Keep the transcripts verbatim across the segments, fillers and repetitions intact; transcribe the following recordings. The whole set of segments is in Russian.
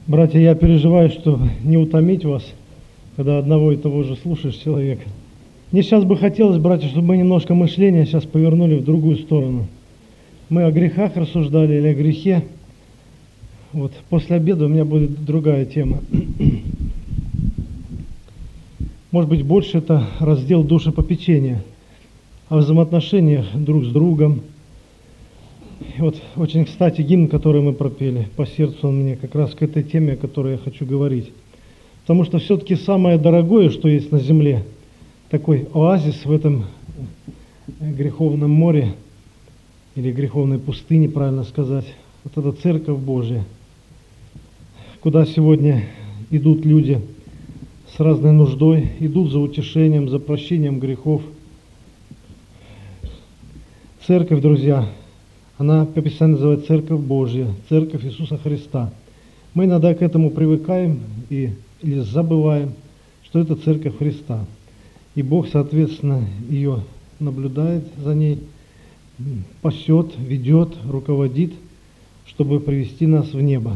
Братья, я переживаю, что не утомить вас, когда одного и того же слушаешь человека. Мне сейчас бы хотелось, братья, чтобы мы немножко мышления сейчас повернули в другую сторону. Мы о грехах рассуждали или о грехе. Вот после обеда у меня будет другая тема. Может быть, больше это раздел душепопечения, о взаимоотношениях друг с другом. И вот очень, кстати, гимн, который мы пропели, по сердцу он мне как раз к этой теме, о которой я хочу говорить. Потому что все-таки самое дорогое, что есть на земле, такой оазис в этом греховном море, или греховной пустыне, правильно сказать, вот это Церковь Божья, куда сегодня идут люди с разной нуждой, идут за утешением, за прощением грехов. Церковь, друзья, она по Писанию называется Церковь Божья, Церковь Иисуса Христа. Мы иногда к этому привыкаем и, или забываем, что это Церковь Христа. И Бог, соответственно, ее наблюдает за ней, пасет, ведет, руководит, чтобы привести нас в небо.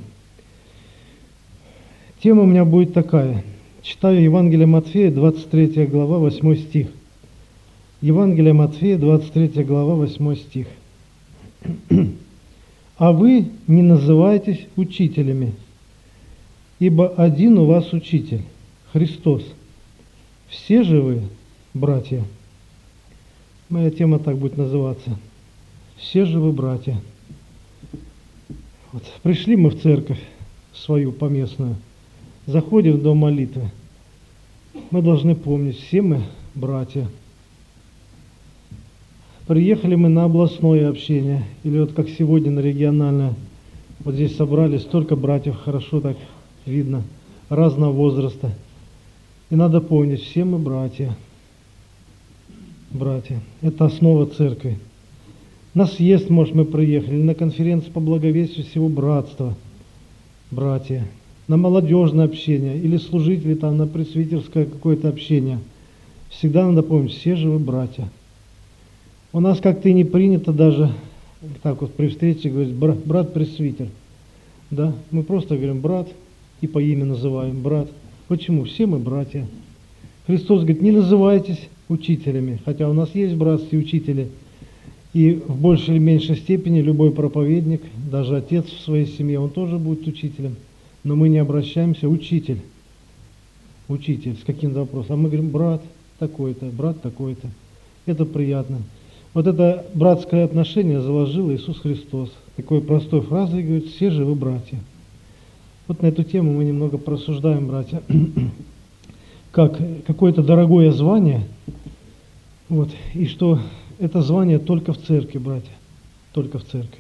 Тема у меня будет такая. Читаю Евангелие Матфея, двадцать третья глава, восьмой стих. Евангелие Матфея, двадцать третья глава, восьмой стих. «А вы не называйтесь учителями, ибо один у вас учитель, Христос. Все же вы, братья». Моя тема так будет называться. «Все же вы, братья». Вот, пришли мы в церковь свою поместную, заходим в дом молитвы. Мы должны помнить, все мы братья. Приехали мы на областное общение, или вот как сегодня на региональное. Вот здесь собрались столько братьев, хорошо так видно, разного возраста. И надо помнить, все мы братья. Братья. Это основа церкви. На съезд, может, мы приехали, на конференцию по благовестию всего братства. Братья. На молодежное общение, или служители там, на пресвитерское какое-то общение. Всегда надо помнить, все же вы братья. У нас как-то и не принято даже так вот при встрече говорить брат-пресвитер. Да? Мы просто говорим брат и по имени называем брат. Почему? Все мы братья. Христос говорит, не называйтесь учителями, хотя у нас есть братские учители. И в большей или меньшей степени любой проповедник, даже отец в своей семье, он тоже будет учителем. Но мы не обращаемся, учитель. Учитель с каким-то вопросом. А мы говорим, брат такой-то, брат такой-то. Это приятно. Вот это братское отношение заложил Иисус Христос. Такой простой фразой говорит, все же вы братья. Вот на эту тему мы немного просуждаем, братья. Как какое-то дорогое звание, вот, и что это звание только в церкви, братья. Только в церкви.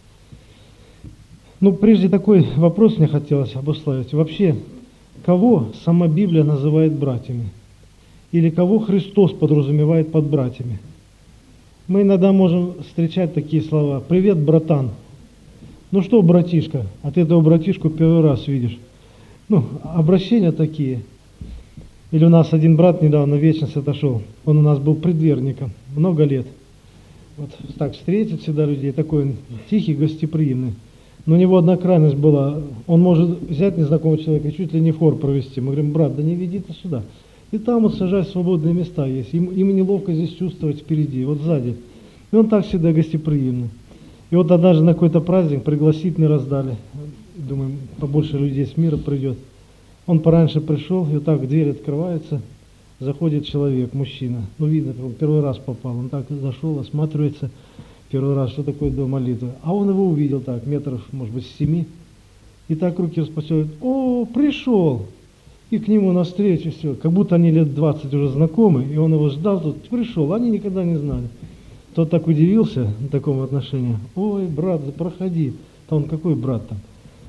Ну, прежде такой вопрос мне хотелось обусловить. Вообще, кого сама Библия называет братьями? Или кого Христос подразумевает под братьями? Мы иногда можем встречать такие слова. «Привет, братан». Ну что, братишка? А ты этого братишку первый раз видишь. Ну, обращения такие. Или у нас один брат недавно в вечность отошел. Он у нас был предверником много лет. Вот так встретит всегда людей, такой он тихий, гостеприимный. Но у него одна крайность была. Он может взять незнакомого человека и чуть ли не в хор провести. Мы говорим, брат, да не веди ты сюда. И там вот сажать свободные места есть. Им, им неловко здесь чувствовать впереди, вот сзади. И он так всегда гостеприимный. И вот однажды на какой-то праздник пригласительный раздали. Думаем, побольше людей с мира придет. Он пораньше пришел, и вот так дверь открывается, заходит человек, мужчина. Ну, видно, он первый раз попал. Он так зашел, осматривается первый раз, что такое дом молитвы. А он его увидел так, метров, может быть, с семи. И так руки распосёт. О, пришел! И к нему навстречу все, как будто они лет двадцать уже знакомы, и он его ждал, тут пришел, они никогда не знали. Тот так удивился на таком отношении. Ой, брат, проходи. Да он какой брат там?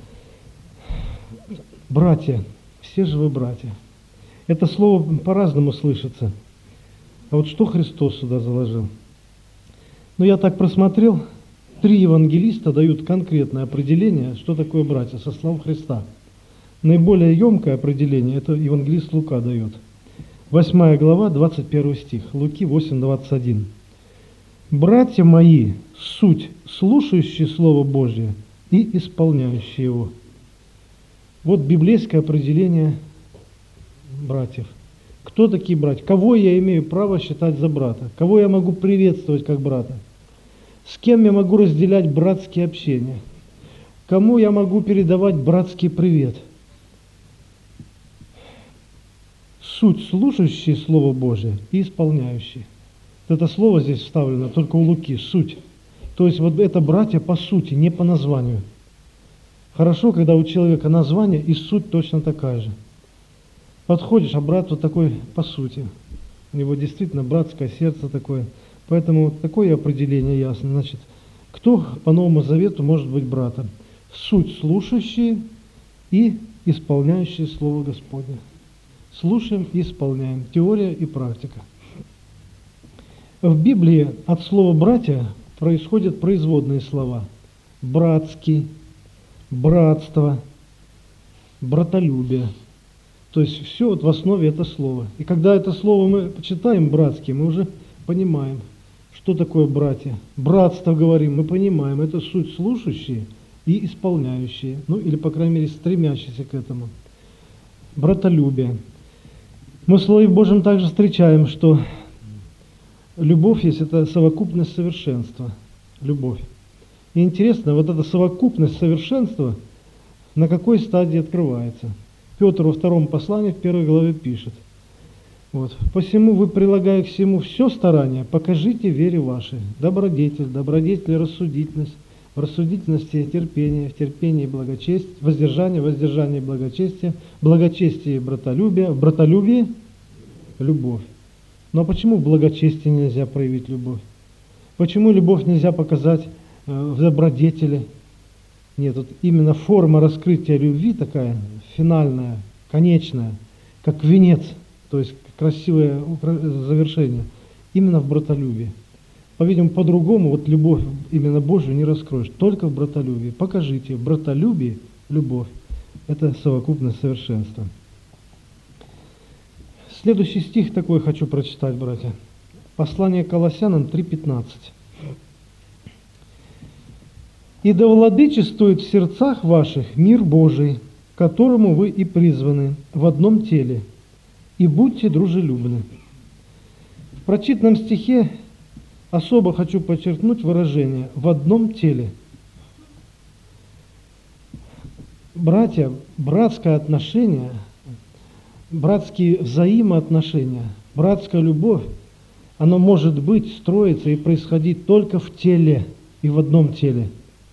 Братья, все же вы братья. Это слово по-разному слышится. А вот что Христос сюда заложил? Ну, я так просмотрел, три евангелиста дают конкретное определение, что такое братья, со слов Христа. Наиболее емкое определение это евангелист Лука дает. Восьмая глава, двадцать первый стих. Луки восемь, двадцать один. «Братья мои, суть, слушающие Слово Божье и исполняющие его». Вот библейское определение братьев. Кто такие братья? Кого я имею право считать за брата? Кого я могу приветствовать как брата? С кем я могу разделять братские общения? Кому я могу передавать братский привет? Суть слушающие Слово Божие и исполняющие. Это слово здесь вставлено только у Луки, суть. То есть вот это братья по сути, не по названию. Хорошо, когда у человека название и суть точно такая же. Подходишь, а брат вот такой по сути. У него действительно братское сердце такое. Поэтому вот такое определение ясно. Значит, кто по Новому Завету может быть братом? Суть слушающие и исполняющие Слово Господне. Слушаем и исполняем. Теория и практика. В Библии от слова «братья» происходят производные слова. Братский, братство, братолюбие. То есть все вот в основе это слово. И когда это слово мы почитаем братский, мы уже понимаем, что такое братья. Братство говорим, мы понимаем, это суть слушающие и исполняющие. Ну или, по крайней мере, стремящиеся к этому. Братолюбие. Мы в Слове Божьем также встречаем, что любовь есть это совокупность совершенства. Любовь. И интересно, вот эта совокупность совершенства на какой стадии открывается? Петр во втором послании в первой главе пишет. Вот. «Посему вы, прилагая к всему все старание, покажите вере вашей, добродетель, добродетель, рассудительность, в рассудительности терпение, в терпении благочестие, воздержание, воздержание благочестие, благочестие братолюбие, в братолюбии любовь». Но почему в благочестии нельзя проявить любовь? Почему любовь нельзя показать в добродетели? Нет, вот именно форма раскрытия любви такая, финальная, конечная, как венец, то есть красивое завершение, именно в братолюбии. По-видимому, по-другому вот любовь именно Божию не раскроешь, только в братолюбии. Покажите, в братолюбии любовь – это совокупность совершенства. Следующий стих такой хочу прочитать, братья. Послание к Колоссянам три пятнадцать. «И да владычествует в сердцах ваших мир Божий, к которому вы и призваны в одном теле, и будьте дружелюбны». В прочитанном стихе особо хочу подчеркнуть выражение «в одном теле». Братья, братское отношение, братские взаимоотношения, братская любовь, оно может быть, строиться и происходить только в теле и в одном теле.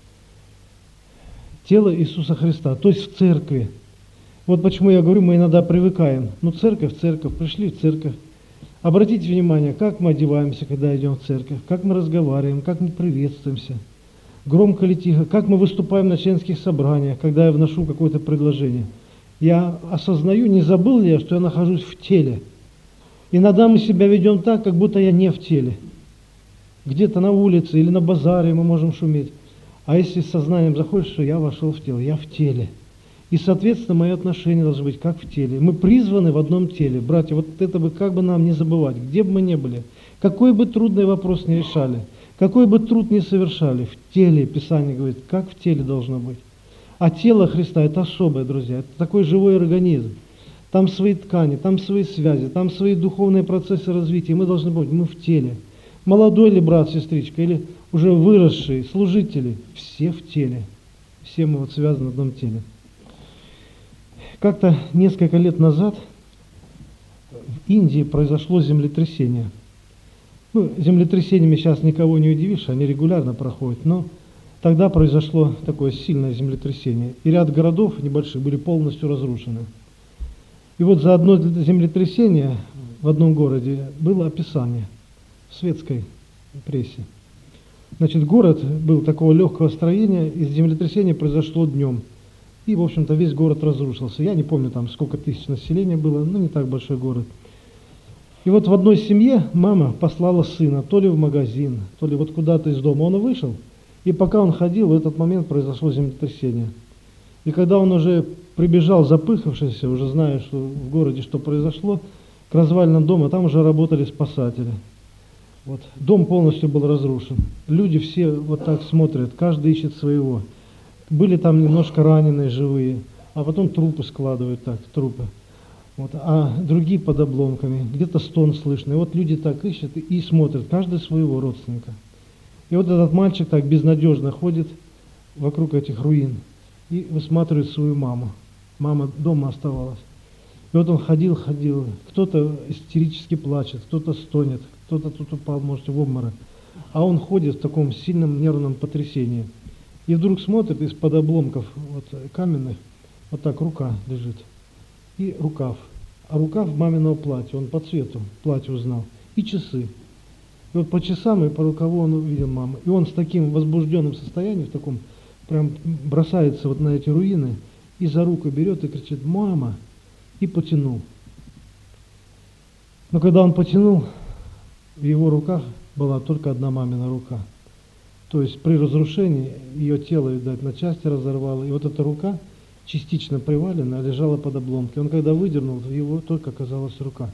Тело Иисуса Христа, то есть в церкви. Вот почему я говорю, мы иногда привыкаем. Ну, церковь, церковь, пришли в церковь. Обратите внимание, как мы одеваемся, когда идем в церковь, как мы разговариваем, как мы приветствуемся, громко или тихо, как мы выступаем на членских собраниях, когда я вношу какое-то предложение. Я осознаю, не забыл ли я, что я нахожусь в теле. Иногда мы себя ведем так, как будто я не в теле. Где-то на улице или на базаре мы можем шуметь. А если с сознанием заходишь, что я вошел в тело, я в теле. И, соответственно, мои отношения должны быть как в теле. Мы призваны в одном теле. Братья, вот это бы как бы нам не забывать, где бы мы ни были, какой бы трудный вопрос ни решали, какой бы труд ни совершали, в теле, Писание говорит, как в теле должно быть. А тело Христа – это особое, друзья, это такой живой организм. Там свои ткани, там свои связи, там свои духовные процессы развития. Мы должны быть, мы в теле. Молодой ли брат, сестричка, или уже выросшие, служители, все в теле. Все мы вот связаны в одном теле. Как-то несколько лет назад в Индии произошло землетрясение. Ну, землетрясениями сейчас никого не удивишь, они регулярно проходят, но тогда произошло такое сильное землетрясение. И ряд городов небольших были полностью разрушены. И вот за одно землетрясение в одном городе было описание в светской прессе. Значит, город был такого легкого строения, и землетрясение произошло днем. И, в общем-то, весь город разрушился. Я не помню, там сколько тысяч населения было, но не так большой город. И вот в одной семье мама послала сына то ли в магазин, то ли вот куда-то из дома. Он вышел, и пока он ходил, в этот момент произошло землетрясение. И когда он уже прибежал, запыхавшийся, уже зная, что в городе что произошло, к развалинам дома, там уже работали спасатели. Вот. Дом полностью был разрушен. Люди все вот так смотрят, каждый ищет своего. Были там немножко раненые, живые, а потом трупы складывают так, трупы. Вот, а другие под обломками, где-то стон слышно. И вот люди так ищут и, и смотрят, каждый своего родственника. И вот этот мальчик так безнадежно ходит вокруг этих руин и высматривает свою маму. Мама дома оставалась. И вот он ходил, ходил, кто-то истерически плачет, кто-то стонет, кто-то тут упал, может, в обморок. А он ходит в таком сильном нервном потрясении. И вдруг смотрит из-под обломков вот, каменных, вот так рука лежит. И рукав. А рукав маминого платья, он по цвету платье узнал. И часы. И вот по часам и по рукаву он увидел маму. И он с таким возбужденным состоянием, в таком, прям бросается вот на эти руины, и за руку берет и кричит «Мама!» и потянул. Но когда он потянул, в его руках была только одна мамина рука. То есть при разрушении ее тело, видать, на части разорвало, и вот эта рука, частично приваленная, лежала под обломкой. Он когда выдернул, его только оказалась рука.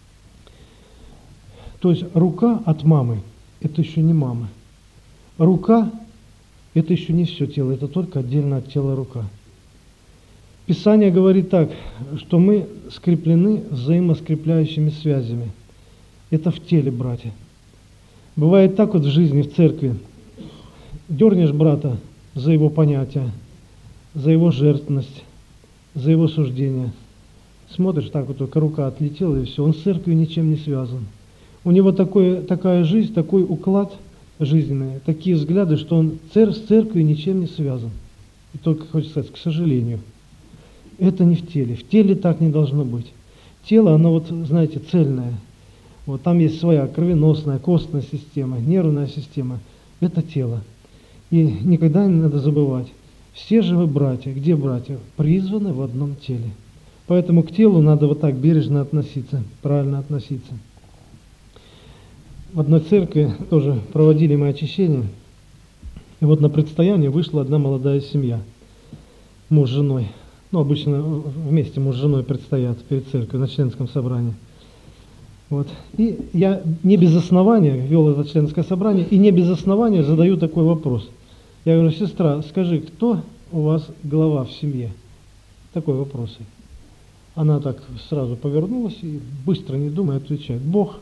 То есть рука от мамы – это еще не мама. Рука – это еще не все тело, это только отдельно от тела рука. Писание говорит так, что мы скреплены взаимоскрепляющими связями. Это в теле, братья. Бывает так вот в жизни, в церкви. Дернешь брата за его понятия, за его жертвенность, за его суждение. Смотришь, так вот только рука отлетела, и все. Он с церковью ничем не связан. У него такой, такая жизнь, такой уклад жизненный, такие взгляды, что он цер, с церковью ничем не связан. И только, хочется сказать, к сожалению. Это не в теле. В теле так не должно быть. Тело, оно вот, знаете, цельное. Вот там есть своя кровеносная, костная система, нервная система. Это тело. И никогда не надо забывать. Все же вы братья. Где братья? Призваны в одном теле. Поэтому к телу надо вот так бережно относиться, правильно относиться. В одной церкви тоже проводили мы очищение. И вот на предстояние вышла одна молодая семья. Муж с женой. Ну, обычно вместе муж с женой предстоят перед церковью на членском собрании. Вот. И я не без основания вел это членское собрание, и не без основания задаю такой вопрос. Я говорю: сестра, скажи, кто у вас глава в семье? Такой вопрос. Она так сразу повернулась и, быстро не думая, отвечает: Бог.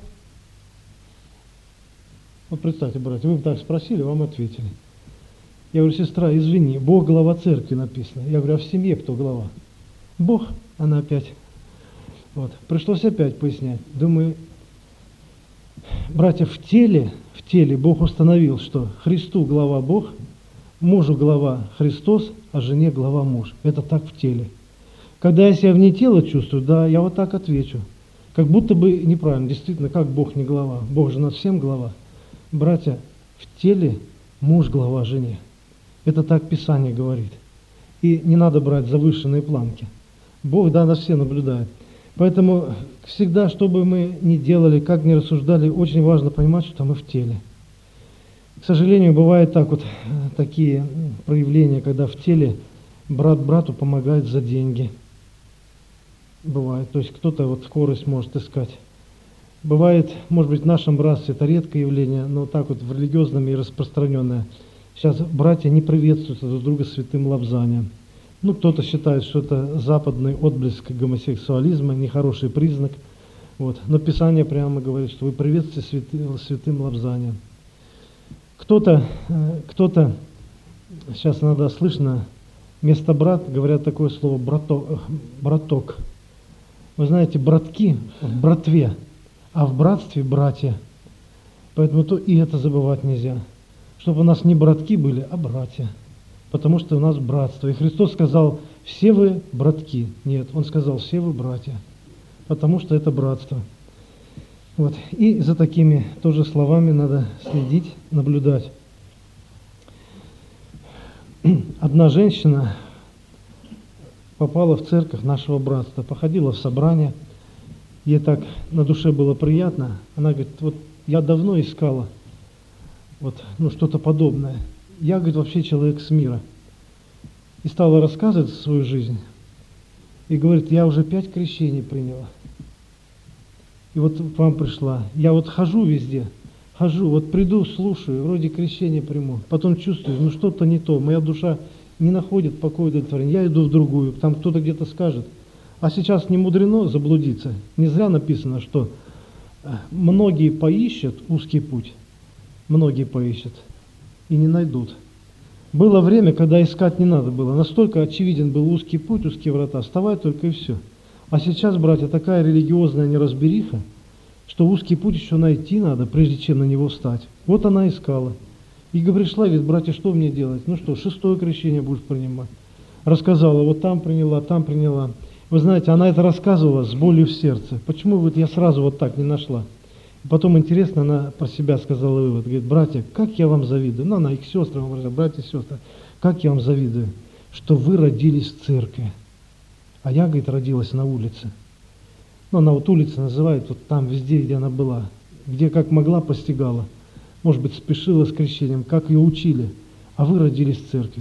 Вот представьте, братья, вы бы так спросили, вам ответили. Я говорю: сестра, извини, Бог глава церкви написано. Я говорю: а в семье кто глава? Бог. Она опять. Вот. Пришлось опять пояснять. Думаю, братья, в теле, в теле Бог установил, что Христу глава Бог, мужу глава Христос, а жене глава муж. Это так в теле. Когда я себя вне тела чувствую, да, я вот так отвечу. Как будто бы неправильно. Действительно, как Бог не глава? Бог же над всем глава. Братья, в теле муж глава жене. Это так Писание говорит. И не надо брать завышенные планки. Бог, да, нас все наблюдает. Поэтому всегда, что бы мы ни делали, как ни рассуждали, очень важно понимать, что мы в теле. К сожалению, бывает так вот, такие проявления, когда в теле брат брату помогает за деньги. Бывает. То есть кто-то вот скорость может искать. Бывает, может быть, в нашем братстве это редкое явление, но так вот в религиозном и распространенное. Сейчас братья не приветствуют друг друга святым лобзанием. Ну, кто-то считает, что это западный отблеск гомосексуализма, нехороший признак. Вот. Но Писание прямо говорит, что вы приветствуете святым, святым лобзанием. Кто-то, кто-то, сейчас иногда слышно, вместо брат говорят такое слово брато, браток. Вы знаете, братки в братве, а в братстве братья. Поэтому то и это забывать нельзя. Чтобы у нас не братки были, а братья. Потому что у нас братство. И Христос сказал: все вы братки. Нет, Он сказал: все вы братья. Потому что это братство. Вот. И за такими тоже словами надо следить, наблюдать. Одна женщина попала в церковь нашего братства, походила в собрание. Ей так на душе было приятно. Она говорит: вот я давно искала вот, ну, что-то подобное. Я, говорит, вообще человек с мира. И стала рассказывать свою жизнь. И говорит: я уже пять крещений приняла. И вот к вам пришла. Я вот хожу везде, хожу, вот приду, слушаю, вроде крещение приму. Потом чувствую, ну что-то не то. Моя душа не находит покоя удовлетворения. Я иду в другую, там кто-то где-то скажет. А сейчас не мудрено заблудиться. Не зря написано, что многие поищут узкий путь, многие поищут и не найдут. Было время, когда искать не надо было. Настолько очевиден был узкий путь, узкие врата. Вставай только и все. А сейчас, братья, такая религиозная неразбериха, что узкий путь еще найти надо, прежде чем на него встать. Вот она искала. И пришла, говорит, братья, что мне делать? Ну что, шестое крещение будешь принимать. Рассказала, вот там приняла, там приняла. Вы знаете, она это рассказывала с болью в сердце. Почему вот я сразу вот так не нашла? И потом, интересно, она про себя сказала вывод. Говорит, братья, как я вам завидую. Ну, она и к сестрам говорит, братья и сестры, как я вам завидую, что вы родились в церкви. А я, говорит, родилась на улице. Ну, она вот улица называет, вот там, везде, где она была. Где как могла, постигала. Может быть, спешила с крещением, как ее учили. А вы родились в церкви.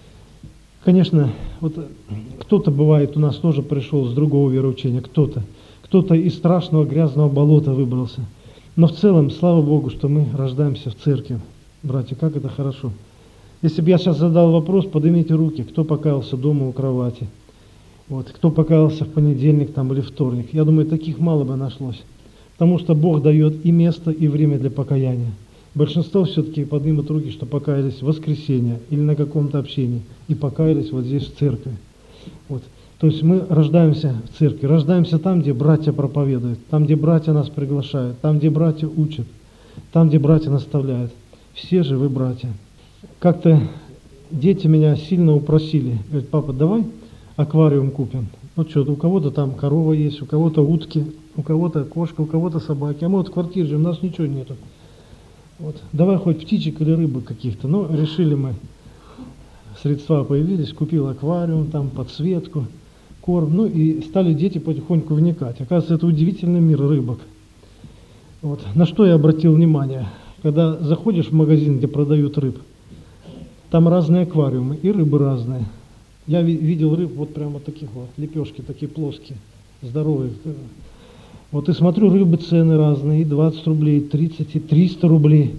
Конечно, вот кто-то бывает у нас тоже пришел с другого вероучения, кто-то. Кто-то из страшного грязного болота выбрался. Но в целом, слава Богу, что мы рождаемся в церкви. Братья, как это хорошо. Если бы я сейчас задал вопрос, поднимите руки, кто покаялся дома у кровати. Вот, кто покаялся в понедельник там, или вторник. Я думаю, таких мало бы нашлось. Потому что Бог дает и место, и время для покаяния. Большинство все-таки поднимут руки, что покаялись в воскресенье или на каком-то общении. И покаялись вот здесь в церкви. Вот. То есть мы рождаемся в церкви. Рождаемся там, где братья проповедуют. Там, где братья нас приглашают. Там, где братья учат. Там, где братья наставляют. Все же вы братья. Как-то дети меня сильно упросили. Говорят, папа, давай аквариум купим. Ну что, у кого-то там корова есть, у кого-то утки, у кого-то кошка, у кого-то собаки. А мы вот в квартире живем, у нас ничего нету. Вот. Давай хоть птичек или рыбы каких-то. Но решили мы, средства появились, купил аквариум, там подсветку, корм. Ну и стали дети потихоньку вникать. Оказывается, это удивительный мир рыбок. Вот. На что я обратил внимание? Когда заходишь в магазин, где продают рыб, там разные аквариумы и рыбы разные. Я видел рыб вот прямо вот таких вот, лепешки такие плоские, здоровые. Вот и смотрю, рыбы цены разные, и двадцать рублей, и тридцать, и триста рублей.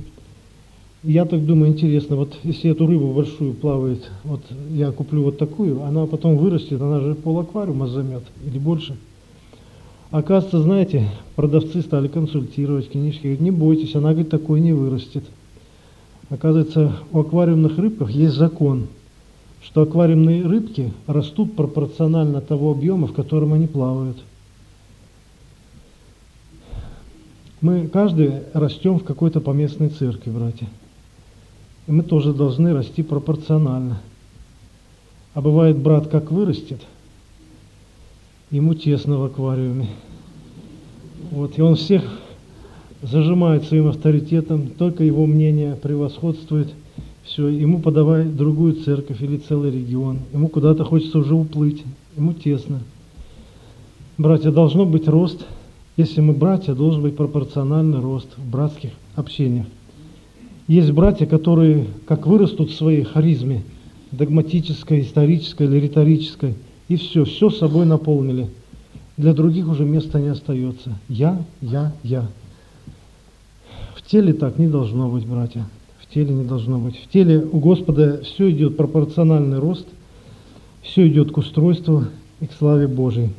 Я так думаю, интересно, вот если эту рыбу большую плавает, вот я куплю вот такую, она потом вырастет, она же пол аквариума займет или больше. Оказывается, знаете, продавцы стали консультировать, книжки, говорят, не бойтесь, она, говорит, такой не вырастет. Оказывается, у аквариумных рыбках есть закон, что аквариумные рыбки растут пропорционально того объема, в котором они плавают. Мы каждый растем в какой-то поместной церкви, братья. И мы тоже должны расти пропорционально. А бывает, брат как вырастет, ему тесно в аквариуме. Вот, и он всех зажимает своим авторитетом, только его мнение превосходствует. Все, ему подавай другую церковь или целый регион. Ему куда-то хочется уже уплыть, ему тесно. Братья, должно быть рост. Если мы братья, должен быть пропорциональный рост в братских общениях. Есть братья, которые как вырастут в своей харизме, догматической, исторической или риторической, и все, все собой наполнили. Для других уже места не остается. Я, я, я. В теле так не должно быть, братья. В теле не должно быть. В теле у Господа все идет пропорциональный рост, все идет к устройству и к славе Божией.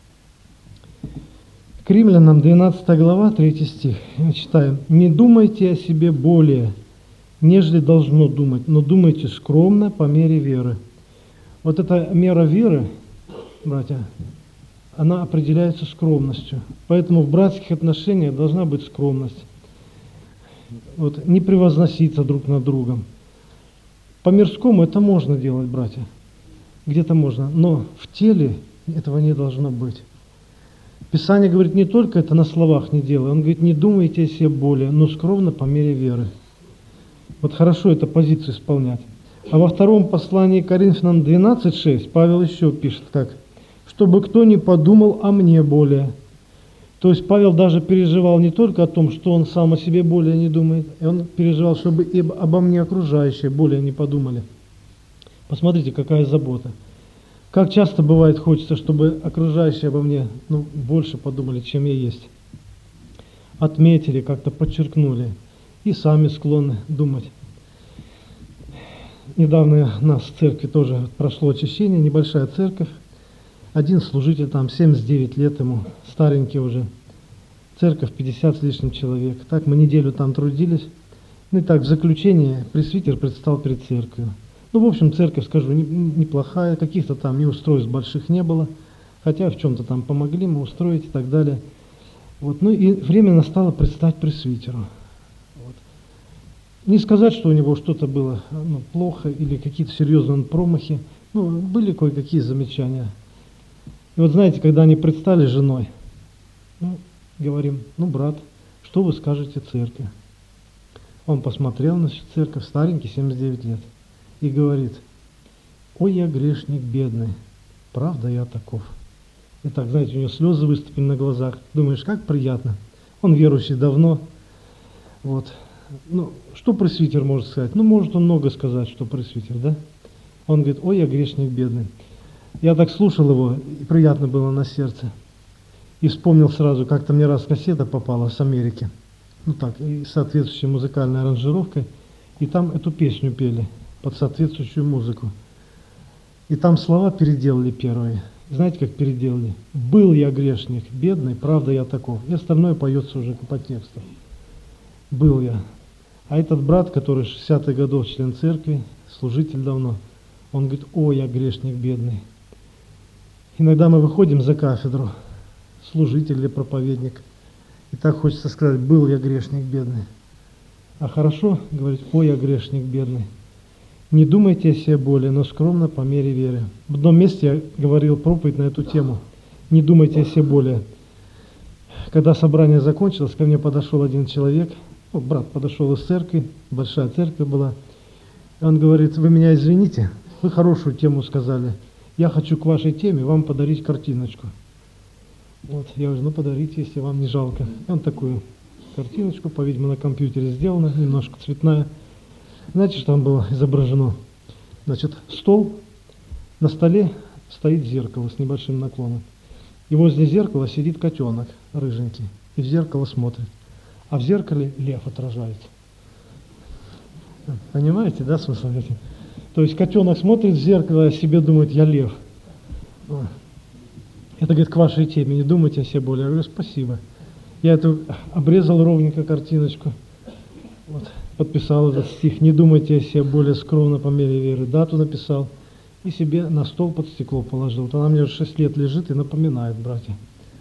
К Римлянам двенадцатая глава, третий стих. Читаем. «Не думайте о себе более, нежели должно думать, но думайте скромно по мере веры». Вот эта мера веры, братья, она определяется скромностью. Поэтому в братских отношениях должна быть скромность. Вот, не превозноситься друг над другом. По-мирскому это можно делать, братья. Где-то можно, но в теле этого не должно быть. Писание говорит, не только это на словах не делай, он говорит, не думайте о себе более, но скромно по мере веры. Вот хорошо эту позицию исполнять. А во втором послании к Коринфянам двенадцать шесть Павел еще пишет как, чтобы кто не подумал о мне более. То есть Павел даже переживал не только о том, что он сам о себе более не думает, и он переживал, чтобы и обо мне окружающие более не подумали. Посмотрите, какая забота. Как часто бывает, хочется, чтобы окружающие обо мне ну, больше подумали, чем я есть. Отметили, как-то подчеркнули. И сами склонны думать. недавно у нас в церкви тоже прошло очищение, небольшая церковь. Один служитель, там семьдесят девять лет ему, старенький уже. Церковь пятьдесят с лишним человек. Так мы неделю там трудились. Ну и так, в заключение пресвитер предстал перед церковью. Ну, в общем, церковь, скажу, неплохая, каких-то там неустройств больших не было. Хотя в чем-то там помогли мы устроить и так далее. Вот. Ну и время настало предстать пресвитеру. Вот. Не сказать, что у него что-то было ну, плохо или какие-то серьезные промахи. Ну, были кое-какие замечания. И вот знаете, когда они предстали с женой, ну, говорим, ну, брат, что вы скажете церкви? Он посмотрел на всю церковь, старенький, семьдесят девять лет, и говорит, ой, я грешник бедный, правда я таков. И так, знаете, у него слезы выступили на глазах. Думаешь, как приятно. Он верующий давно. Вот. Ну, что пресвитер может сказать? Ну, может он много сказать, что пресвитер, да? Он говорит, ой, я грешник бедный. Я так слушал его, и приятно было на сердце. И вспомнил сразу, как-то мне раз кассета попала с Америки. Ну так, и соответствующей музыкальной аранжировкой. И там эту песню пели под соответствующую музыку. И там слова переделали первые. Знаете, как переделали? «Был я грешник, бедный, правда я таков». И остальное поется уже по тексту. «Был я». А этот брат, который шестидесятых годов член церкви, служитель давно, он говорит, «О, я грешник бедный». Иногда мы выходим за кафедру, служитель или проповедник, и так хочется сказать, «Был я грешник бедный». А хорошо говорить, «О, я грешник бедный». Не думайте о себе более, но скромно по мере веры. В одном месте я говорил проповедь на эту тему. Не думайте о себе более. Когда собрание закончилось, ко мне подошел один человек, ну, брат подошел из церкви, большая церковь была. И он говорит, вы меня извините, вы хорошую тему сказали. Я хочу к вашей теме вам подарить картиночку. Вот, я говорю, ну подарите, если вам не жалко. И он такую картиночку, по-видимому, на компьютере сделана, немножко цветная. Знаете, что там было изображено? Значит, стол, на столе стоит зеркало с небольшим наклоном. И возле зеркала сидит котенок рыженький, и в зеркало смотрит. А в зеркале лев отражается. Понимаете, да, смысл этим? То есть котенок смотрит в зеркало, а себе думает, я лев. Это, говорит, к вашей теме, не думайте о себе более. Я говорю, спасибо. Я эту обрезал ровненько картиночку. Вот. Подписал этот стих, не думайте о себе более скромно по мере веры, дату написал и себе на стол под стекло положил. Вот она мне уже шесть лет лежит и напоминает, братья.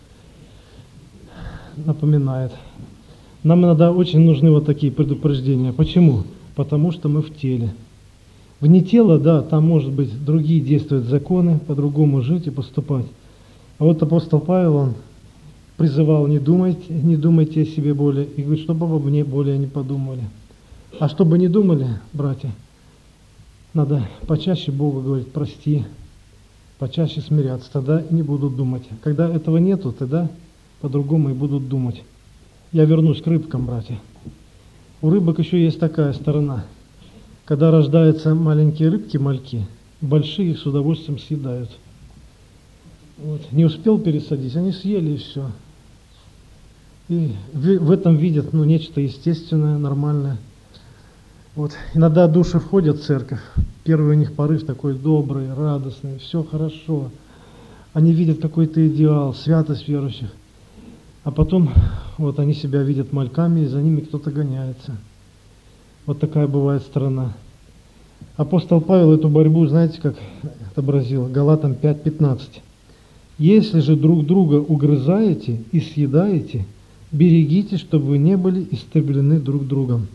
Напоминает. Нам иногда очень нужны вот такие предупреждения. Почему? Потому что мы в теле. Вне тела, да, там может быть другие действуют законы, по-другому жить и поступать. А вот апостол Павел, он призывал, не думайте, не думайте о себе более, и говорит, чтобы обо мне более не подумали. А чтобы не думали, братья, надо почаще Богу говорить, прости, почаще смиряться, тогда не будут думать. Когда этого нету, тогда по-другому и будут думать. Я вернусь к рыбкам, братья. У рыбок еще есть такая сторона. Когда рождаются маленькие рыбки, мальки, большие их с удовольствием съедают. Вот. Не успел пересадить, они съели и все. И в этом видят ну, нечто естественное, нормальное. Вот. Иногда души входят в церковь, первый у них порыв такой добрый, радостный, все хорошо. Они видят какой-то идеал, святость верующих. А потом вот они себя видят мальками, и за ними кто-то гоняется. Вот такая бывает сторона. Апостол Павел эту борьбу, знаете, как отобразил? Галатам пять пятнадцать. «Если же друг друга угрызаете и съедаете, берегите, чтобы вы не были истреблены друг другом».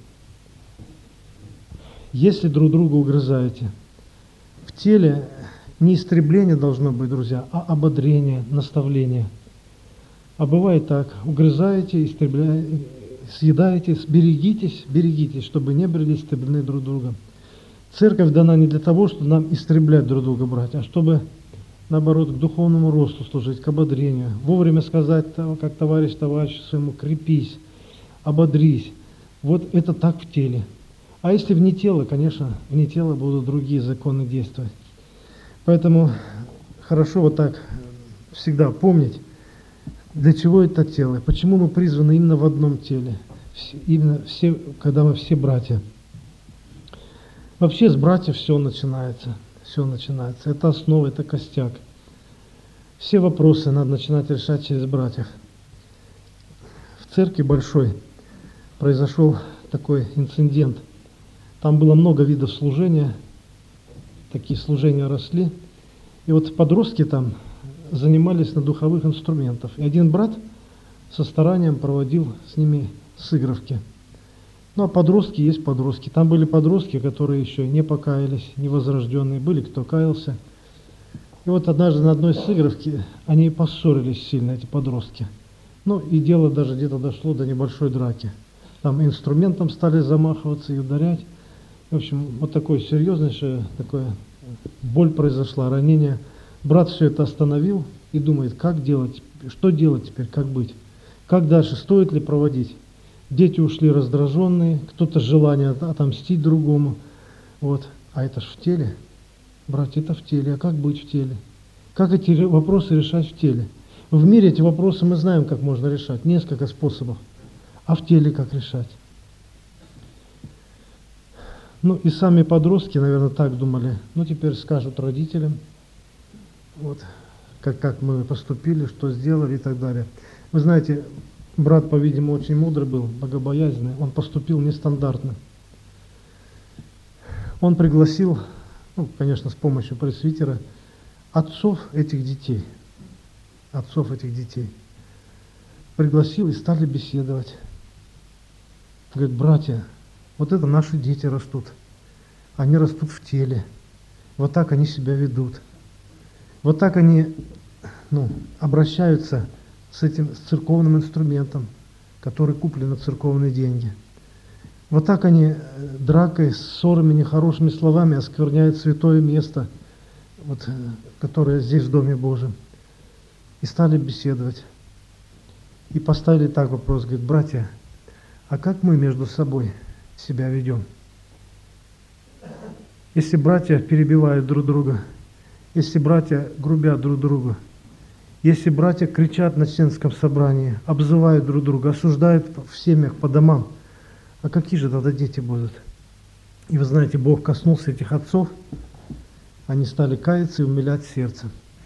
Если друг друга угрызаете. В теле не истребление должно быть, друзья, а ободрение, наставление. А бывает так, угрызаете, истребляете, съедаете, берегитесь, берегитесь, чтобы не были истреблены друг другом. Церковь дана не для того, чтобы нам истреблять друг друга, братья, а чтобы, наоборот, к духовному росту служить, к ободрению. Вовремя сказать, как товарищ товарищу своему, крепись, ободрись. Вот это так в теле. А если вне тела, конечно, вне тела будут другие законы действовать. Поэтому хорошо вот так всегда помнить, для чего это тело, почему мы призваны именно в одном теле, именно все, когда мы все братья. Вообще с братьев все начинается. Все начинается. Это основа, это костяк. Все вопросы надо начинать решать через братьев. В церкви большой произошел такой инцидент. Там было много видов служения, такие служения росли. И вот подростки там занимались на духовых инструментах. И один брат со старанием проводил с ними сыгравки. Ну а подростки есть подростки. Там были подростки, которые еще не покаялись, невозрожденные, были кто каялся. И вот однажды на одной сыгравке они поссорились сильно, эти подростки. Ну и дело даже где-то дошло до небольшой драки. Там инструментом стали замахиваться и ударять. В общем, вот такое серьезнейшее, такое боль произошла, ранение. Брат все это остановил и думает, как делать, что делать теперь, как быть, как дальше, стоит ли проводить. Дети ушли раздраженные, кто-то желание отомстить другому. Вот. А это ж в теле, братья, это в теле. А как быть в теле? Как эти вопросы решать в теле? В мире эти вопросы мы знаем, как можно решать, несколько способов. А в теле как решать? Ну и сами подростки, наверное, так думали. Ну теперь скажут родителям, вот, как, как мы поступили, что сделали и так далее. Вы знаете, брат, по-видимому, очень мудрый был, богобоязненный. Он поступил нестандартно. Он пригласил, ну, конечно, с помощью пресвитера, отцов этих детей. Отцов этих детей. Пригласил и стали беседовать. Говорит, братья, вот это наши дети растут. Они растут в теле. Вот так они себя ведут. Вот так они, ну, обращаются с этим с церковным инструментом, который куплен на церковные деньги. Вот так они дракой, ссорами, нехорошими словами оскверняют святое место, вот, которое здесь в Доме Божьем. И стали беседовать. И поставили так вопрос, говорит, братья, а как мы между собой себя ведем? Если братья перебивают друг друга, если братья грубят друг другу, если братья кричат на членском собрании, обзывают друг друга, осуждают в семьях по домам, а какие же тогда дети будут? И вы знаете, Бог коснулся этих отцов, они стали каяться и умилять сердце.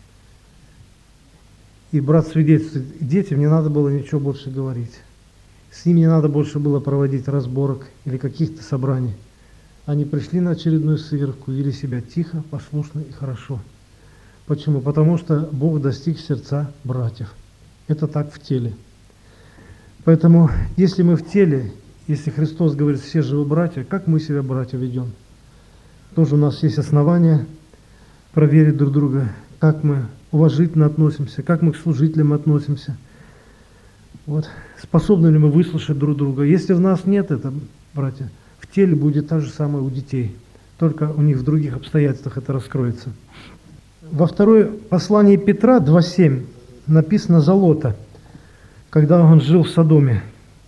И брат свидетельствует, детям не надо было ничего больше говорить. С ними не надо больше было проводить разборок или каких-то собраний. Они пришли на очередную сыгравку, вели себя тихо, послушно и хорошо. Почему? Потому что Бог достиг сердца братьев. Это так в теле. Поэтому, если мы в теле, если Христос говорит, все живы братья, как мы себя, братья, ведем? Тоже у нас есть основания проверить друг друга, как мы уважительно относимся, как мы к служителям относимся. Вот. Способны ли мы выслушать друг друга? Если в нас нет этого, братья, в теле будет та же самая у детей, только у них в других обстоятельствах это раскроется. Во второе послании Петра два семь написано за Лота, когда он жил в Содоме.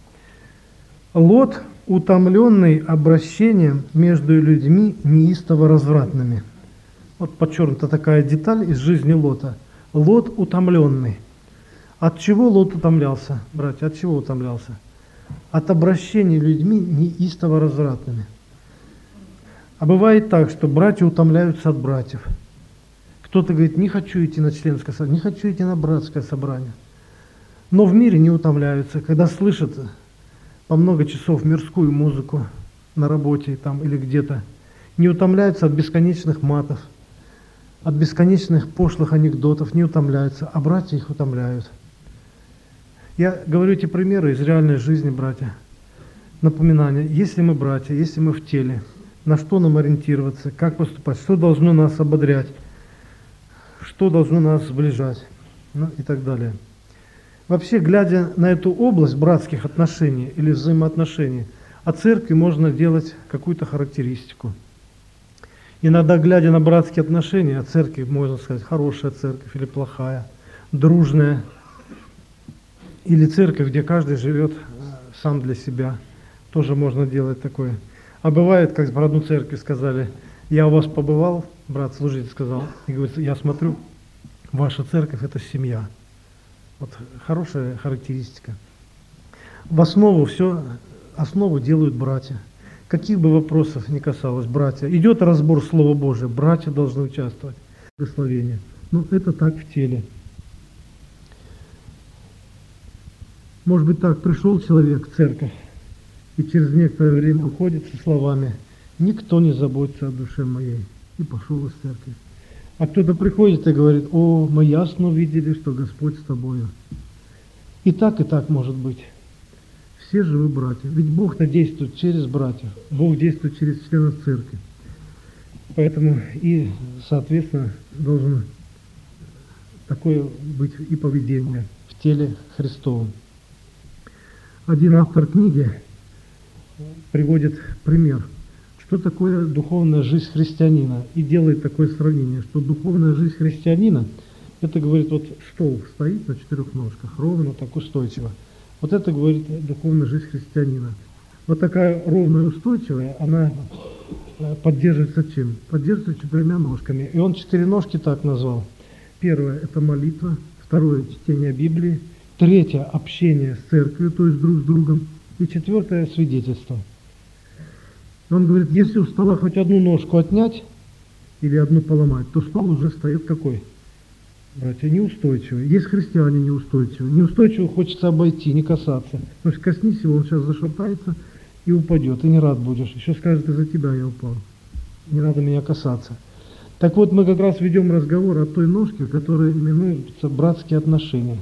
Лот, утомленный обращением между людьми неистово развратными. Вот подчеркнута такая деталь из жизни Лота. Лот утомленный. От чего Лот утомлялся, братья? От чего утомлялся? От обращения людьми неистово развратными. А бывает так, что братья утомляются от братьев. Кто-то говорит, не хочу идти на членское собрание, не хочу идти на братское собрание. Но в мире не утомляются, когда слышат по много часов мирскую музыку на работе там или где-то. Не утомляются от бесконечных матов, от бесконечных пошлых анекдотов, не утомляются, а братья их утомляют. Я говорю эти примеры из реальной жизни, братья. Напоминание, если мы братья, если мы в теле, на что нам ориентироваться, как поступать, что должно нас ободрять, что должно нас сближать, ну и так далее. Вообще, глядя на эту область братских отношений или взаимоотношений, о церкви можно делать какую-то характеристику. Иногда, глядя на братские отношения, о церкви можно сказать, хорошая церковь или плохая, дружная, или церковь, где каждый живет сам для себя, тоже можно делать такое. А бывает, как про одну церковь сказали, я у вас побывал, брат-служитель сказал, и говорит, я смотрю, ваша церковь – это семья. Вот хорошая характеристика. В основу все, основу делают братья. каких бы вопросов ни касалось, братья. Идет разбор Слова Божия, братья должны участвовать в благословении. Ну, это так в теле. Может быть так, пришел человек в церковь, и через некоторое время уходит со словами: «Никто не заботится о душе моей», и пошел из церкви. А кто-то приходит и говорит: «О, мы ясно увидели, что Господь с тобою». И так, и так может быть. Все же вы братья. Ведь Бог-то действует через братьев. Бог действует через членов церкви. Поэтому и, соответственно, должно такое быть и поведение в теле Христовом. Один автор книги приводит пример, что такое духовная жизнь христианина, и делает такое сравнение, что духовная жизнь христианина, это, говорит, вот стол стоит на четырех ножках, ровно так устойчиво. Вот это, говорит, духовная жизнь христианина. Вот такая ровная и устойчивая, она поддерживается чем? Поддерживается четырьмя ножками. И он четыре ножки так назвал. Первое – это молитва. Второе – чтение Библии. Третье – общение с церковью, то есть друг с другом. И четвертое – свидетельство. Он говорит, если у стола хоть одну ножку отнять или одну поломать, то стол уже стоит какой? Братья, неустойчивый. Есть христиане неустойчивые. Неустойчивый хочется обойти, не касаться. Потому что коснись его, он сейчас зашатается и упадет. И не рад будешь. Еще скажет, из-за тебя я упал. Не надо меня касаться. Так вот, мы как раз ведем разговор о той ножке, которая именуется братские отношения.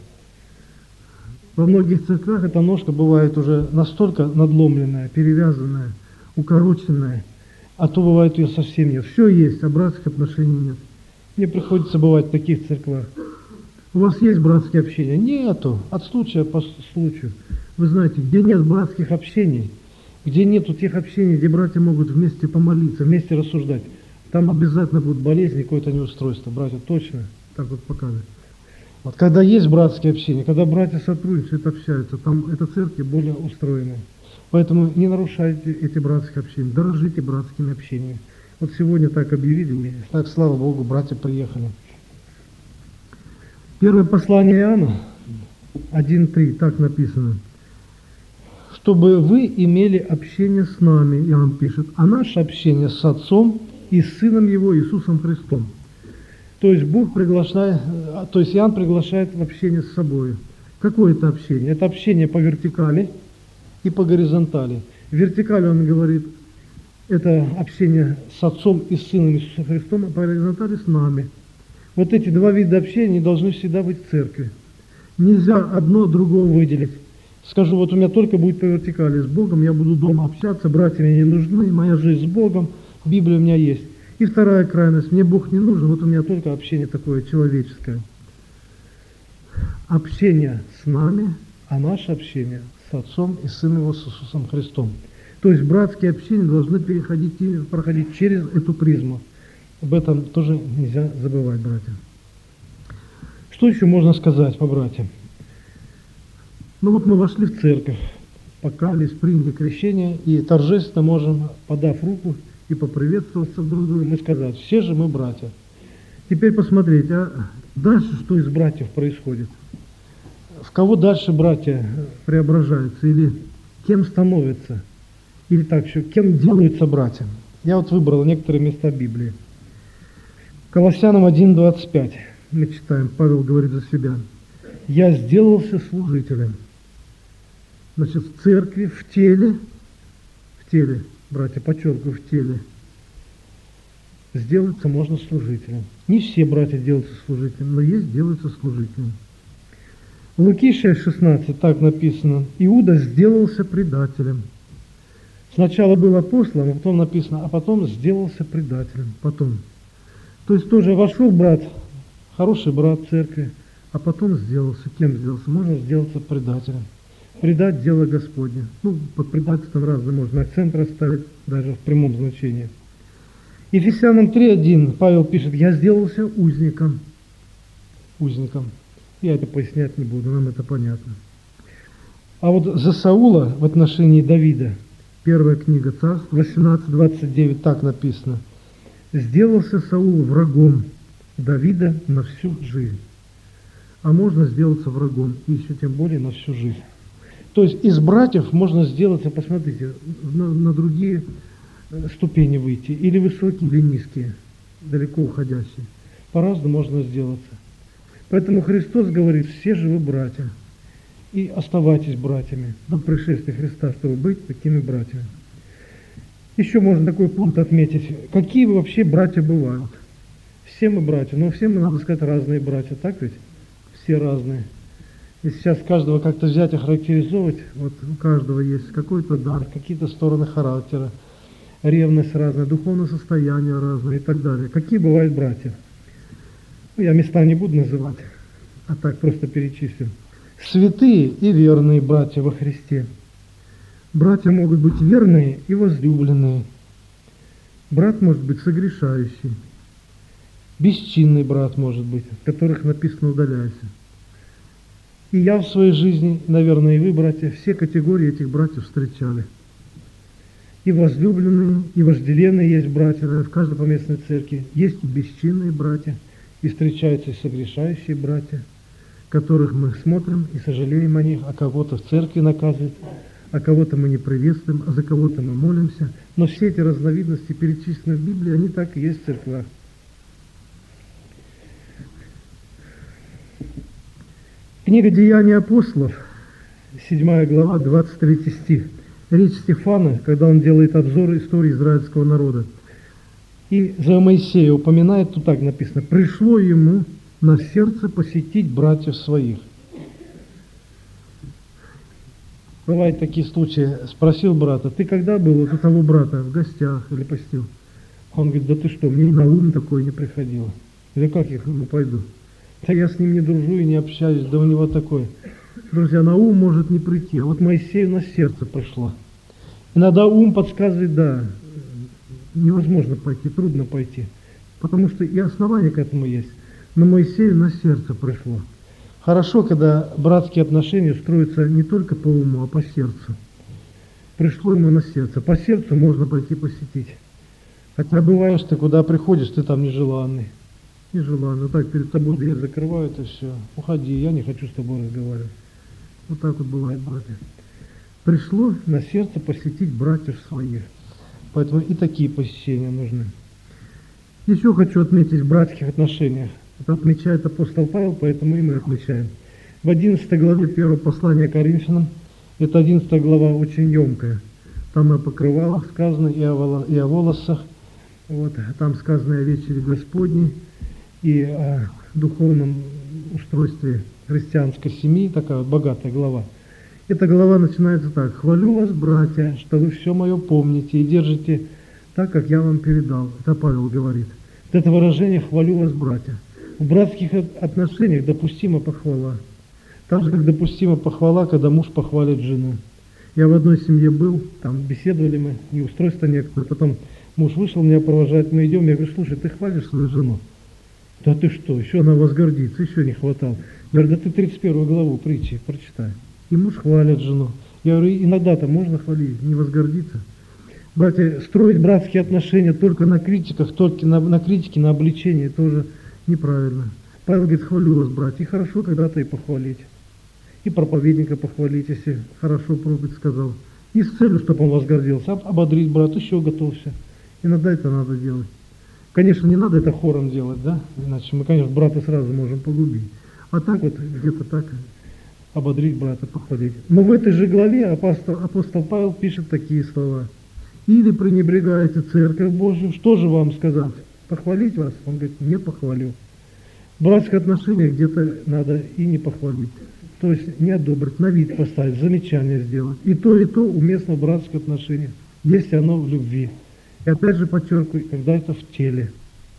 Во многих церквях эта ножка бывает уже настолько надломленная, перевязанная, укороченная, а то бывает ее совсем нет. Все есть, а братских отношений нет. Мне приходится бывать в таких церквах. У вас есть братские общения? Нету. От случая по случаю. Вы знаете, где нет братских общений, где нету тех общений, где братья могут вместе помолиться, вместе рассуждать, там обязательно будут болезни, какое-то неустройство. Братья, точно так вот показывают. Вот когда есть братские общения, когда братья сотрудничают, общаются, там эта церковь более устроенная. Поэтому не нарушайте эти братские общения, дорожите братскими общениями. Вот сегодня так объявили, так, слава Богу, братья приехали. Первое послание Иоанна, один три, так написано. Чтобы вы имели общение с нами, Иоанн пишет, а наше общение с Отцом и с Сыном Его, Иисусом Христом. То есть Бог приглашает, то есть Иоанн приглашает в общение с собой. Какое это общение? Это общение по вертикали и по горизонтали. В вертикали он говорит, это общение с Отцом и с Сыном Иисусом Христом, а по горизонтали с нами. Вот эти два вида общения должны всегда быть в церкви. Нельзя одно другого выделить. Скажу, вот у меня только будет по вертикали с Богом, я буду дома общаться, братья мне не нужны, моя жизнь с Богом, Библия у меня есть. И вторая крайность, мне Бог не нужен, вот у меня только общение такое человеческое. Общение с нами, а наше общение с Отцом и Сыном Его, с Иисусом Христом. То есть братские общения должны переходить и проходить через эту призму. Об этом тоже нельзя забывать, братья. Что еще можно сказать по братьям? Ну вот мы вошли в церковь, покаялись, приняли крещение, и торжественно можем, подав руку и поприветствоваться друг с другом, и сказать, все же мы братья. Теперь посмотрите, а дальше что из братьев происходит? В кого дальше братья преображаются, или кем становятся? Или так еще, кем делаются братья? Я вот выбрал некоторые места Библии. Колоссянам один двадцать пять мы читаем, Павел говорит за себя. «Я сделался служителем». Значит, в церкви, в теле, в теле, братья, подчеркиваю, в теле, сделаться можно служителем. Не все братья делаются служителем, но есть делаются служителем. В Луки шесть шестнадцать так написано, «Иуда сделался предателем». Сначала был апостолом, а потом написано, а потом сделался предателем. Потом. То есть тоже вошел брат, хороший брат в церкви, а потом сделался. Кем сделался? Можно сделаться предателем. Предать дело Господне. Ну, под предательством разные можно акцент расставить, даже в прямом значении. Ефесянам три один Павел пишет, «Я сделался узником». Узником. Я это пояснять не буду, нам это понятно. А вот за Саула в отношении Давида, первая книга Царств, восемнадцать двадцать девять, так написано. «Сделался Саул врагом Давида на всю жизнь». А можно сделаться врагом, и еще тем более на всю жизнь. То есть из братьев можно сделать, посмотрите, на, на другие ступени выйти, или высокие, или низкие, далеко уходящие. По-разному можно сделаться. Поэтому Христос говорит: все же вы братья, и оставайтесь братьями до пришествия Христа, чтобы быть такими братьями. Еще можно такой пункт отметить. Какие вообще братья бывают? Все мы братья, но все мы, надо сказать, разные братья, так ведь? Все разные. И сейчас каждого как-то взять и характеризовать, вот у каждого есть какой-то дар, какие-то стороны характера, ревность разная, духовное состояние разное и так далее. Какие бывают братья? Ну, я места не буду называть, а так просто перечислю. Святые и верные братья во Христе. Братья могут быть верные и возлюбленные. Брат может быть согрешающий. Бесчинный брат может быть, которых написано «удаляйся». И я в своей жизни, наверное, и вы, братья, все категории этих братьев встречали. И возлюбленные, и вожделенные есть братья в каждой поместной церкви. Есть и бесчинные братья, и встречаются и согрешающие братья, которых мы смотрим и сожалеем о них, а кого-то в церкви наказывают, а кого-то мы не приветствуем, а за кого-то мы молимся. Но все эти разновидности, перечисленные в Библии, они так и есть в церквях. Книга «Деяния апостолов», седьмая глава, двадцать третий стих. Речь Стефана, когда он делает обзор истории израильского народа. И за Моисея упоминает, тут так написано: «Пришло ему на сердце посетить братьев своих». Бывают такие случаи, спросил брата: «Ты когда был вот у того брата в гостях или постил?» Он говорит: «Да ты что, мне на ум такое не приходило. Или как я к нему пойду? Да я с ним не дружу и не общаюсь, да у него такое». Друзья, на ум может не прийти, а вот Моисею на сердце пришло. Иногда ум подсказывает: да, невозможно пойти, трудно пойти, потому что и основания к этому есть. Но Моисею на сердце пришло. Хорошо, когда братские отношения строятся не только по уму, а по сердцу. Пришло ему на сердце. По сердцу можно пойти посетить. Хотя бываешь ты, куда приходишь, ты там нежеланный. Нежеланный. Так перед тобой дверь закрывают, и все. Уходи, я не хочу с тобой разговаривать. Вот так вот бывает, братья. Пришло на сердце посетить братьев своих. Поэтому и такие посещения нужны. Еще хочу отметить в братских отношениях. Это отмечает апостол Павел, поэтому и мы отмечаем. В одиннадцатой главе первого послания Коринфянам, это одиннадцатая глава очень емкая. Там и о покрывалах сказано, и о, и о волосах. Вот, там сказано и о вечере Господней, и о духовном устройстве христианской семьи, такая вот богатая глава. Эта глава начинается так: «Хвалю вас, братья, что вы все мое помните и держите так, как я вам передал». Это Павел говорит. Вот это выражение «хвалю вас, братья». В братских отношениях допустима похвала. Так же, как допустима похвала, когда муж похвалит жену. Я в одной семье был, там беседовали мы, неустройство некоторые, потом муж вышел, меня провожает, мы идем, я говорю: «Слушай, ты хвалишь свою жену?» «Да ты что, еще она возгордится, еще не хватало». Я говорю: «Да ты тридцать первую главу притчи прочитай». И муж хвалит жену. Я говорю: иногда-то можно хвалить, не возгордиться. Братья, строить братские отношения только на критиках, только на, на критике, на обличении тоже неправильно. Павел говорит: «Хвалю вас, братья». И хорошо когда-то и похвалить. И проповедника похвалить, если хорошо проповедь сказал. И с целью, чтобы он возгордился, ободрить брат, еще готовься. Иногда это надо делать. Конечно, не надо это хором делать, да? Иначе мы, конечно, брата сразу можем погубить. А так вот, где-то так, ободрить брата, похвалить. Но в этой же главе апостол, апостол Павел пишет такие слова: «Или пренебрегаете церковь Божию, что же вам сказать? Похвалить вас?» Он говорит: «Не похвалю». В братских отношениях где-то надо и не похвалить. То есть не одобрить, на вид поставить, замечание сделать. И то, и то уместно в братских отношениях, если оно в любви. И опять же подчеркиваю, когда это в теле.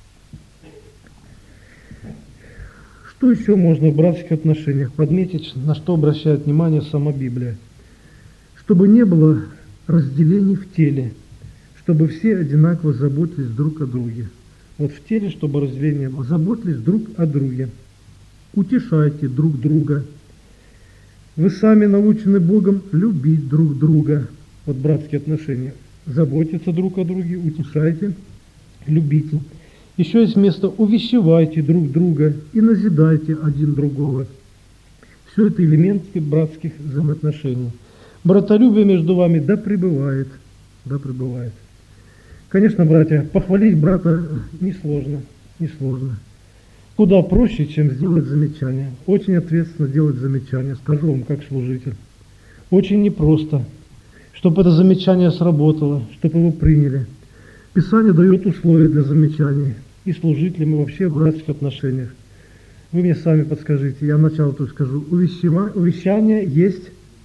Что еще можно в братских отношениях подметить, на что обращает внимание сама Библия? Чтобы не было разделений в теле, чтобы все одинаково заботились друг о друге. Вот в теле, чтобы разделения было, заботились друг о друге. Утешайте друг друга. Вы сами научены Богом любить друг друга. Вот братские отношения. Заботиться друг о друге, утешайте, любите. Еще есть место: увещевайте друг друга и назидайте один другого. Все это элементы братских взаимоотношений. Братолюбие между вами да пребывает, да пребывает. Конечно, братья, похвалить брата несложно, несложно. Куда проще, чем сделать замечание. Очень ответственно делать замечание, скажу вам, как служитель. Очень непросто, чтобы это замечание сработало, чтобы его приняли. Писание дает условия для замечаний и служителям, и вообще в братских отношениях. Вы мне сами подскажите, я начало тут скажу. Увещание есть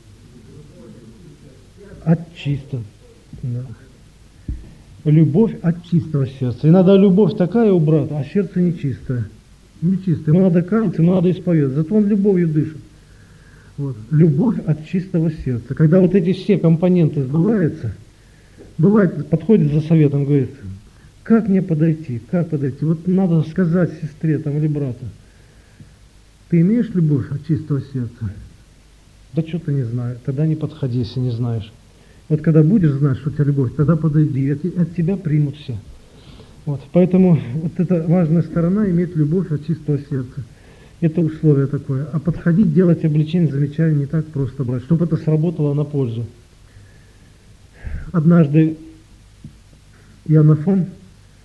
от чистого. Да. Любовь от чистого сердца. Иногда любовь такая у брата, а сердце нечистое. Нечистое. Ему надо каяться, ему надо исповедовать. Зато он любовью дышит. Вот. Любовь от чистого сердца. Когда вот эти все компоненты сбываются, бывает, подходит за советом, говорит, как мне подойти, как подойти? Вот надо сказать сестре там, или брату, ты имеешь любовь от чистого сердца? Да что-то не знаю. Тогда не подходи, если не знаешь. Вот когда будешь знать, что у тебя любовь, тогда подойди, от, от тебя примут все. Вот. Поэтому вот эта важная сторона иметь любовь от чистого сердца. Это условие такое. А подходить, делать обличение, замечания не так просто, брать, чтобы это сработало на пользу. Однажды Иоаннафон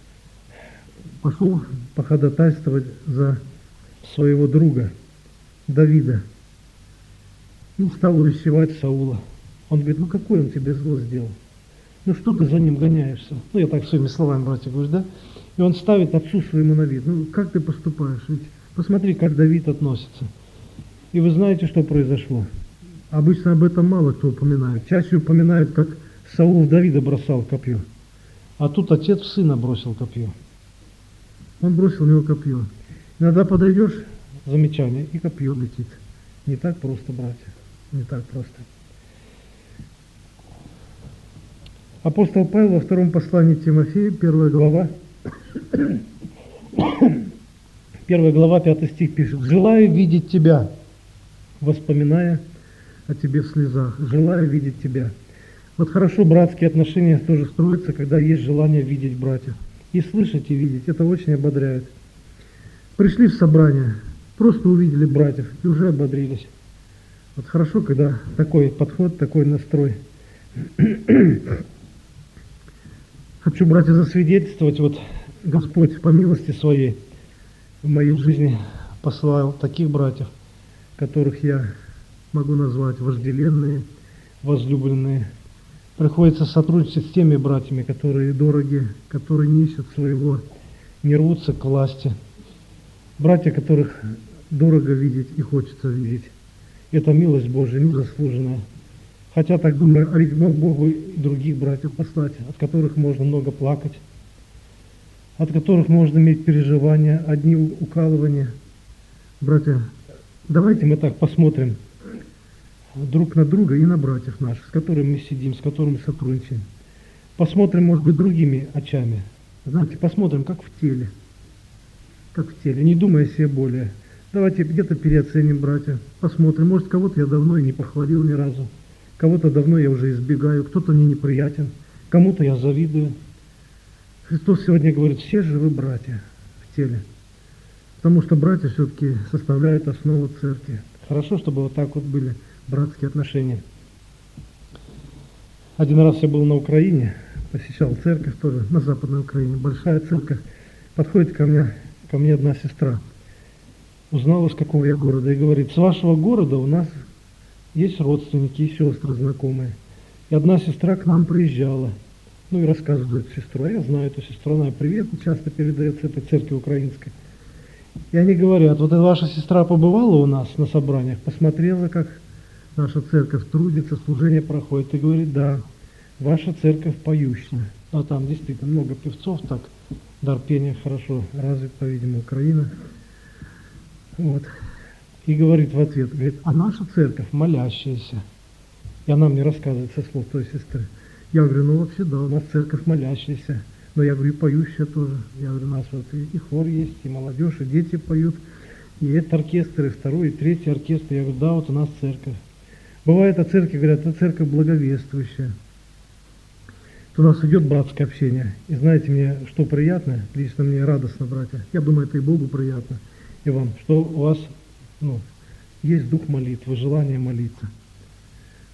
пошел походатайствовать за своего друга Давида и стал увещевать Саула. Он говорит, ну какой он тебе зло сделал? Ну что ты за ним гоняешься? Ну я так своими словами, братья, говорю, да? И он ставит отцу своему на вид. Ну как ты поступаешь? Ведь посмотри, как Давид относится. И вы знаете, что произошло? Обычно об этом мало кто упоминает. Чаще упоминают, как Саул в Давида бросал копье. А тут отец в сына бросил копье. Он бросил в него копье. Иногда подойдешь, замечание, и копье летит. Не так просто, братья. Не так просто. Апостол Павел во втором послании Тимофею, первая глава, первая глава, пятый стих пишет: «Желаю видеть тебя, воспоминая о тебе в слезах». Желаю видеть тебя. Вот хорошо братские отношения тоже строятся, когда есть желание видеть братьев. И слышать, и видеть. Это очень ободряет. Пришли в собрание, просто увидели братьев и уже ободрились. Вот хорошо, когда такой подход, такой настрой. Хочу, братья, засвидетельствовать, вот Господь по милости Своей в моей жизни послал таких братьев, которых я могу назвать вожделенные, возлюбленные. Приходится сотрудничать с теми братьями, которые дороги, которые не ищут своего, не рвутся к власти. Братья, которых дорого видеть и хочется видеть. Это милость Божия, незаслуженная. Хотя так думаю, а ведь мог Бог бы и других братьев послать, от которых можно много плакать, от которых можно иметь переживания, одни укалывания. Братья, давайте мы так посмотрим друг на друга и на братьев наших, с которыми мы сидим, с которыми сотрудничаем. Посмотрим, может быть, другими очами. Знаете, посмотрим, как в теле. Как в теле, не думая себе более. Давайте где-то переоценим, братья. Посмотрим, может, кого-то я давно и не похвалил ни разу. Кого-то давно я уже избегаю, кто-то мне неприятен, кому-то я завидую. Христос сегодня говорит, все же вы братья в теле. Потому что братья все-таки составляют основу церкви. Хорошо, чтобы вот так вот были братские отношения. Один раз я был на Украине, посещал церковь тоже, на Западной Украине, большая церковь. Подходит ко мне, ко мне одна сестра, узнала, с какого я города, и говорит, с вашего города у нас есть родственники и сестры знакомые. И одна сестра к нам приезжала. Ну и рассказывает сестру. А я знаю эту сестру, она привет часто передает с этой церкви украинской. И они говорят, вот эта ваша сестра побывала у нас на собраниях, посмотрела, как наша церковь трудится, служение проходит. И говорит, да, ваша церковь поющая. А там действительно много певцов, так, дар пения хорошо развит, по-видимому, Украина. Вот. И говорит в ответ, говорит, а наша церковь молящаяся. И она мне рассказывает со слов той сестры. Я говорю, ну вообще да, у нас церковь молящаяся. Но я говорю, и поющая тоже. Я говорю, у нас вот и, и хор есть, и молодежь, и дети поют. И это оркестр, и второй, и третий оркестр. Я говорю, да, вот у нас церковь. Бывает, о церкви говорят, это церковь благовествующая. У нас идет братское общение. И знаете, мне что приятно, лично мне радостно, братья. Я думаю, это и Богу приятно, и вам, что у вас ну, есть дух молитвы, желание молиться.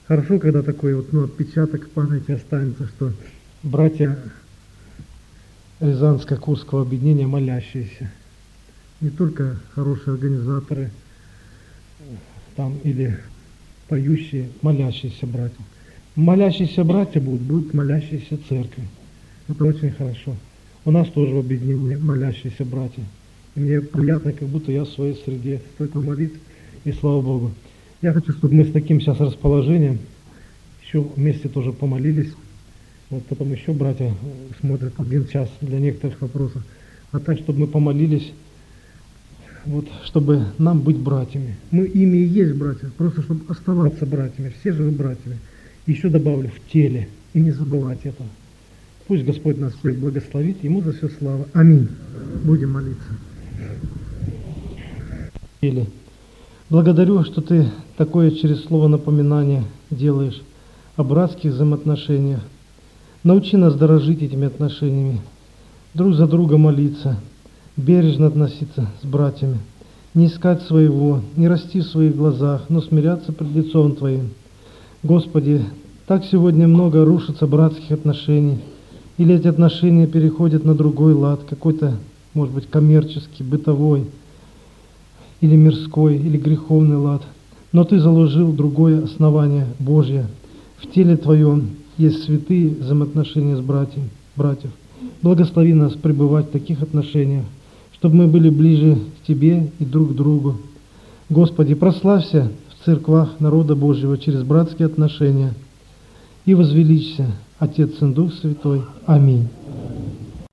Хорошо, когда такой вот, ну, отпечаток в памяти останется, что братья Рязанско-Курского объединения молящиеся. Не только хорошие организаторы там или поющие, молящиеся братья. Молящиеся братья будут, будут молящиеся церкви. Это очень хорошо. У нас тоже в объединении молящиеся братья. И мне приятно, как будто я в своей среде. Столько молитв, и слава Богу. Я хочу, чтобы мы с таким сейчас расположением еще вместе тоже помолились. Вот потом еще братья смотрят один час для некоторых вопросов. А так, чтобы мы помолились, вот, чтобы нам быть братьями. Мы ими и есть братья, просто чтобы оставаться братьями. Все же вы братьями. Еще добавлю, в теле. И не забывать этого. Пусть Господь нас всех благословит. Ему за все слава. Аминь. Будем молиться. Благодарю, что Ты такое через слово напоминание делаешь о братских взаимоотношениях. Научи нас дорожить этими отношениями, друг за друга молиться, бережно относиться с братьями, не искать своего, не расти в своих глазах, но смиряться пред лицом Твоим. Господи, так сегодня много рушится братских отношений, или эти отношения переходят на другой лад, какой-то, может быть, коммерческий, бытовой, или мирской, или греховный лад. Но Ты заложил другое основание Божье. В теле Твоем есть святые взаимоотношения с братьями, братьев. Благослови нас пребывать в таких отношениях, чтобы мы были ближе к Тебе и друг к другу. Господи, прославься в церквах народа Божьего через братские отношения и возвеличься, Отец и Дух Святой. Аминь.